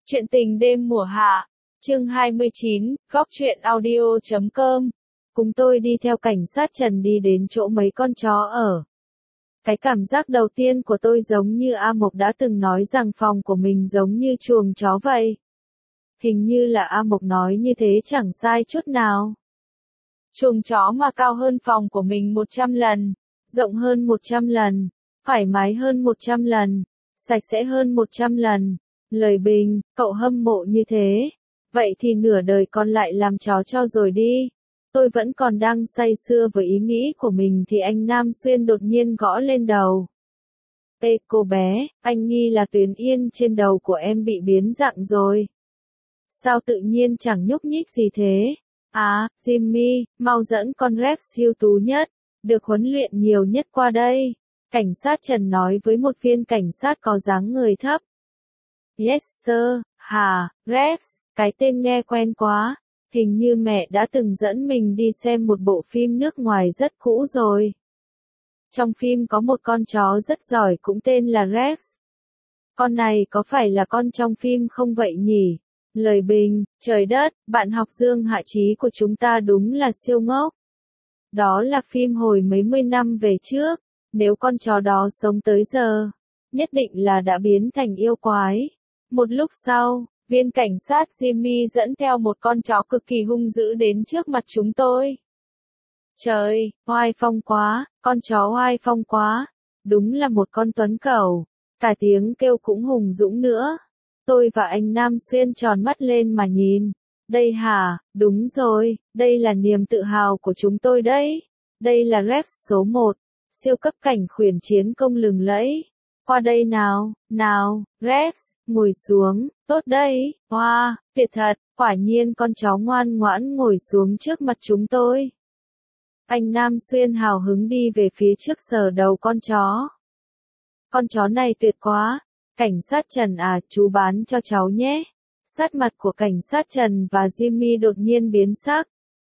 Chuyện tình đêm mùa hạ, chương 29, góc truyện audio.com. Cùng tôi đi theo cảnh sát Trần đi đến chỗ mấy con chó ở. Cái cảm giác đầu tiên của tôi giống như A Mộc đã từng nói rằng phòng của mình giống như chuồng chó vậy. Hình như là A Mộc nói như thế chẳng sai chút nào. Chuồng chó mà cao hơn phòng của mình 100 lần, rộng hơn 100 lần, thoải mái hơn 100 lần, sạch sẽ hơn 100 lần. Lời bình, cậu hâm mộ như thế. Vậy thì nửa đời còn lại làm chó cho rồi đi. Tôi vẫn còn đang say sưa với ý nghĩ của mình thì anh Nam Xuyên đột nhiên gõ lên đầu. Ê cô bé, anh nghi là tuyến yên trên đầu của em bị biến dạng rồi. Sao tự nhiên chẳng nhúc nhích gì thế? À, Jimmy, mau dẫn con Rex ưu tú nhất, được huấn luyện nhiều nhất qua đây. Cảnh sát Trần nói với một viên cảnh sát có dáng người thấp. Yes sir, hả, Rex, cái tên nghe quen quá, hình như mẹ đã từng dẫn mình đi xem một bộ phim nước ngoài rất cũ rồi. Trong phim có một con chó rất giỏi cũng tên là Rex. Con này có phải là con trong phim không vậy nhỉ? Lời bình, trời đất, bạn học Dương Hạ Trí của chúng ta đúng là siêu ngốc. Đó là phim hồi mấy mươi năm về trước, nếu con chó đó sống tới giờ, nhất định là đã biến thành yêu quái. Một lúc sau, viên cảnh sát Jimmy dẫn theo một con chó cực kỳ hung dữ đến trước mặt chúng tôi. Trời, oai phong quá, con chó oai phong quá, đúng là một con tuấn cẩu, cả tiếng kêu cũng hùng dũng nữa. Tôi và anh Nam Xuyên tròn mắt lên mà nhìn. Đây hả, đúng rồi, đây là niềm tự hào của chúng tôi đấy. Đây là Rex số 1, siêu cấp cảnh khuyển chiến công lừng lẫy. Qua đây nào, nào, Rex, ngồi xuống, tốt đấy, wow, tuyệt thật, quả nhiên con chó ngoan ngoãn ngồi xuống trước mặt chúng tôi. Anh Nam Xuyên hào hứng đi về phía trước sờ đầu con chó. Con chó này tuyệt quá, cảnh sát Trần à, chú bán cho cháu nhé. Sát mặt của cảnh sát Trần và Jimmy đột nhiên biến sắc.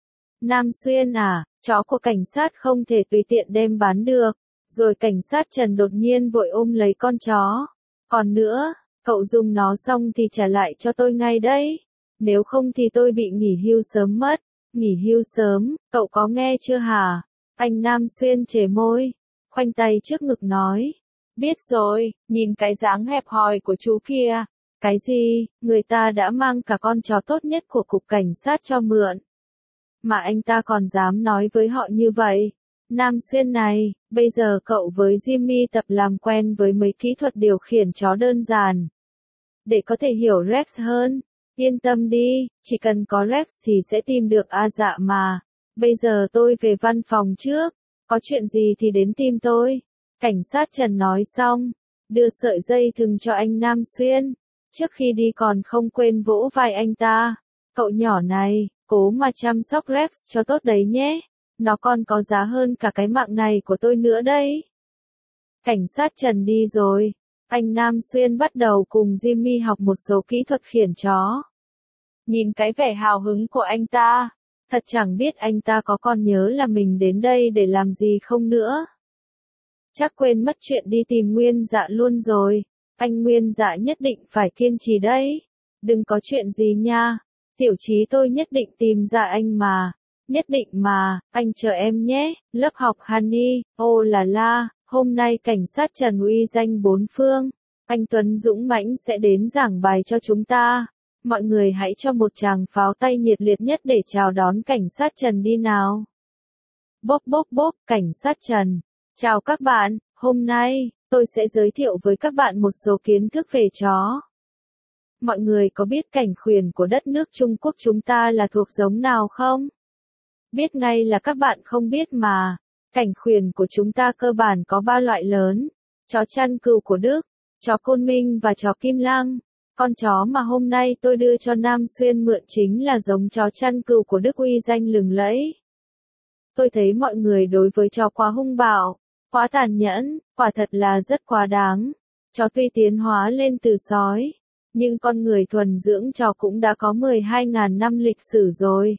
Nam Xuyên à, chó của cảnh sát không thể tùy tiện đem bán được. Rồi cảnh sát Trần đột nhiên vội ôm lấy con chó. Còn nữa, cậu dùng nó xong thì trả lại cho tôi ngay đấy. Nếu không thì tôi bị nghỉ hưu sớm mất. Nghỉ hưu sớm, cậu có nghe chưa hả? Anh Nam Xuyên chề môi, khoanh tay trước ngực nói. Biết rồi, nhìn cái dáng hẹp hòi của chú kia. Cái gì, người ta đã mang cả con chó tốt nhất của cục cảnh sát cho mượn. Mà anh ta còn dám nói với họ như vậy. Nam Xuyên này, bây giờ cậu với Jimmy tập làm quen với mấy kỹ thuật điều khiển chó đơn giản. Để có thể hiểu Rex hơn, yên tâm đi, chỉ cần có Rex thì sẽ tìm được A Dạ mà. Bây giờ tôi về văn phòng trước, có chuyện gì thì đến tìm tôi. Cảnh sát Trần nói xong, đưa sợi dây thừng cho anh Nam Xuyên. Trước khi đi còn không quên vỗ vai anh ta. Cậu nhỏ này, cố mà chăm sóc Rex cho tốt đấy nhé. Nó còn có giá hơn cả cái mạng này của tôi nữa đấy. Cảnh sát Trần đi rồi. Anh Nam Xuyên bắt đầu cùng Jimmy học một số kỹ thuật khiển chó. Nhìn cái vẻ hào hứng của anh ta, thật chẳng biết anh ta có còn nhớ là mình đến đây để làm gì không nữa. Chắc quên mất chuyện đi tìm Nguyên Dạ luôn rồi. Anh Nguyên Dạ nhất định phải kiên trì đấy. Đừng có chuyện gì nha. Tiểu Chí tôi nhất định tìm ra anh mà. Nhất định mà, anh chờ em nhé. Lớp học Honey, ô là la, hôm nay cảnh sát Trần uy danh bốn phương. Anh Tuấn dũng mãnh sẽ đến giảng bài cho chúng ta. Mọi người hãy cho một tràng pháo tay nhiệt liệt nhất để chào đón cảnh sát Trần đi nào. Bốp bốp bốp, cảnh sát Trần. Chào các bạn, hôm nay, tôi sẽ giới thiệu với các bạn một số kiến thức về chó. Mọi người có biết cảnh khuyển của đất nước Trung Quốc chúng ta là thuộc giống nào không? Biết ngay là các bạn không biết mà. Cảnh khuyển của chúng ta cơ bản có 3 loại lớn. Chó chăn cừu của Đức, chó Côn Minh và chó Kim Lăng. Con chó mà hôm nay tôi đưa cho Nam Xuyên mượn chính là giống chó chăn cừu của Đức uy danh lừng lẫy. Tôi thấy mọi người đối với chó quá hung bạo, quá tàn nhẫn, quả thật là rất quá đáng. Chó tuy tiến hóa lên từ sói, nhưng con người thuần dưỡng chó cũng đã có 12.000 năm lịch sử rồi.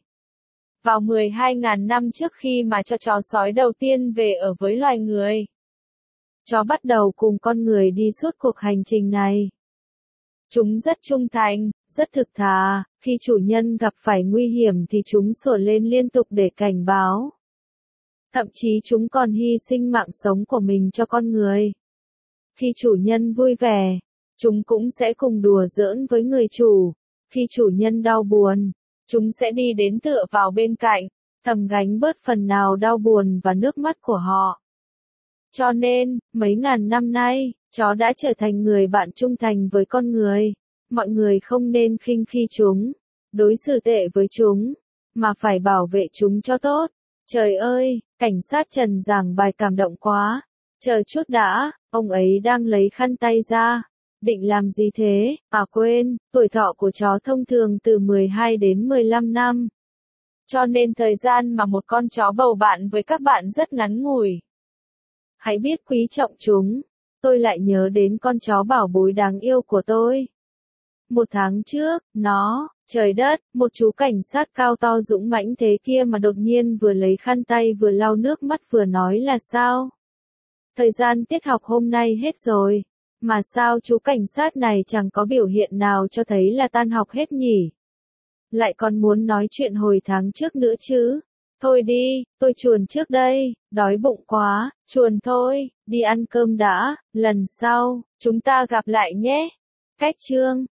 Vào 12.000 năm trước khi mà cho chó sói đầu tiên về ở với loài người, chó bắt đầu cùng con người đi suốt cuộc hành trình này. Chúng rất trung thành, rất thực thà, khi chủ nhân gặp phải nguy hiểm thì chúng sủa lên liên tục để cảnh báo. Thậm chí chúng còn hy sinh mạng sống của mình cho con người. Khi chủ nhân vui vẻ, chúng cũng sẽ cùng đùa giỡn với người chủ. Khi chủ nhân đau buồn, chúng sẽ đi đến tựa vào bên cạnh, thầm gánh bớt phần nào đau buồn và nước mắt của họ. Cho nên, mấy ngàn năm nay, chó đã trở thành người bạn trung thành với con người. Mọi người không nên khinh khi chúng, đối xử tệ với chúng, mà phải bảo vệ chúng cho tốt. Trời ơi, cảnh sát Trần giảng bài cảm động quá. Chờ chút đã, ông ấy đang lấy khăn tay ra. Định làm gì thế? À quên, tuổi thọ của chó thông thường từ 12 đến 15 năm. Cho nên thời gian mà một con chó bầu bạn với các bạn rất ngắn ngủi. Hãy biết quý trọng chúng. Tôi lại nhớ đến con chó bảo bối đáng yêu của tôi. Một tháng trước, trời đất, một chú cảnh sát cao to dũng mãnh thế kia mà đột nhiên vừa lấy khăn tay vừa lau nước mắt vừa nói là sao? Thời gian tiết học hôm nay hết rồi. Mà sao chú cảnh sát này chẳng có biểu hiện nào cho thấy là tan học hết nhỉ? Lại còn muốn nói chuyện hồi tháng trước nữa chứ? Thôi đi, tôi chuồn trước đây, đói bụng quá, chuồn thôi, đi ăn cơm đã, lần sau, chúng ta gặp lại nhé. Cách chương